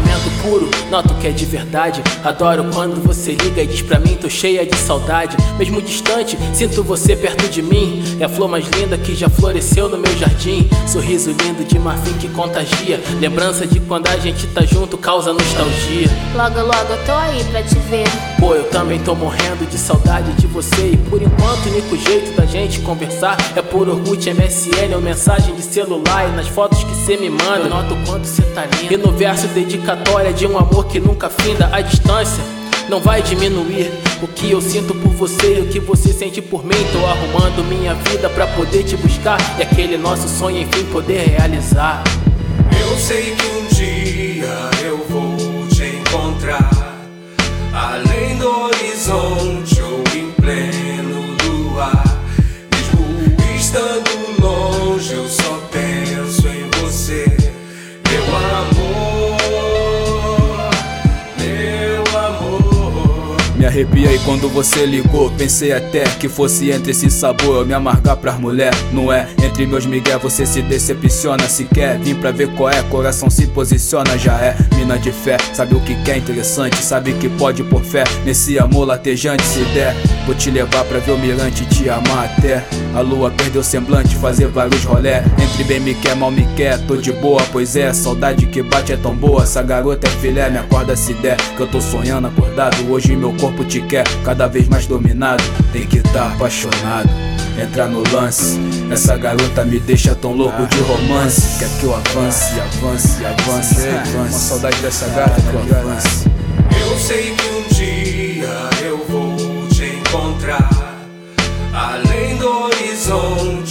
sentimento puro, noto que é de verdade. Adoro quando você liga e diz pra mim, tô cheia de saudade. Mesmo distante, sinto você perto de mim. É a flor mais linda que já floresceu no meu jardim. Sorriso lindo de marfim que contagia. Lembrança de quando a gente tá junto causa nostalgia. Logo, logo eu tô aí pra te ver. Pô, eu também tô morrendo de saudade de você. E por enquanto o único jeito da gente conversar é por Orkut, MSN ou mensagem de celular. E nas fotos que cê me manda eu noto o quanto cê tá lindo. E no verso dedicatória de um amor que nunca finda. A distância não vai diminuir o que eu sinto por você e o que você sente por mim. Tô arrumando minha vida pra poder te buscar e aquele nosso sonho enfim poder realizar. Eu sei que um dia eu vou te encontrar, além do horizonte ou em pleno luar. Mesmo estando longe, eu só penso em você, meu amor, meu amor. Me arrepiei quando você ligou, pensei até que fosse entre esse sabor eu me amargar pras mulher. Não é, entre meus migué você se decepciona. Se quer vir pra ver qual é, coração se posiciona. Já é mina de fé, sabe o que é interessante, sabe que pode pôr fé nesse amor latejante. Se der, vou te levar pra ver o mirante e te amar até a lua perdeu semblante, fazer vários rolé. Entre bem me quer, mal me quer, tô de boa, pois é, saudade que bate é tão boa. Essa garota é filé, me acorda se der, que eu tô sonhando acordado. Hoje meu corpo te quer, cada vez mais dominado. Tem que tá apaixonado, entrar no lance. Essa garota me deixa tão louco de romance. Quer que eu avance, avance, avance, avance. Uma saudade dessa gata que eu avance. Eu sei que um dia eu vou te encontrar, além do horizonte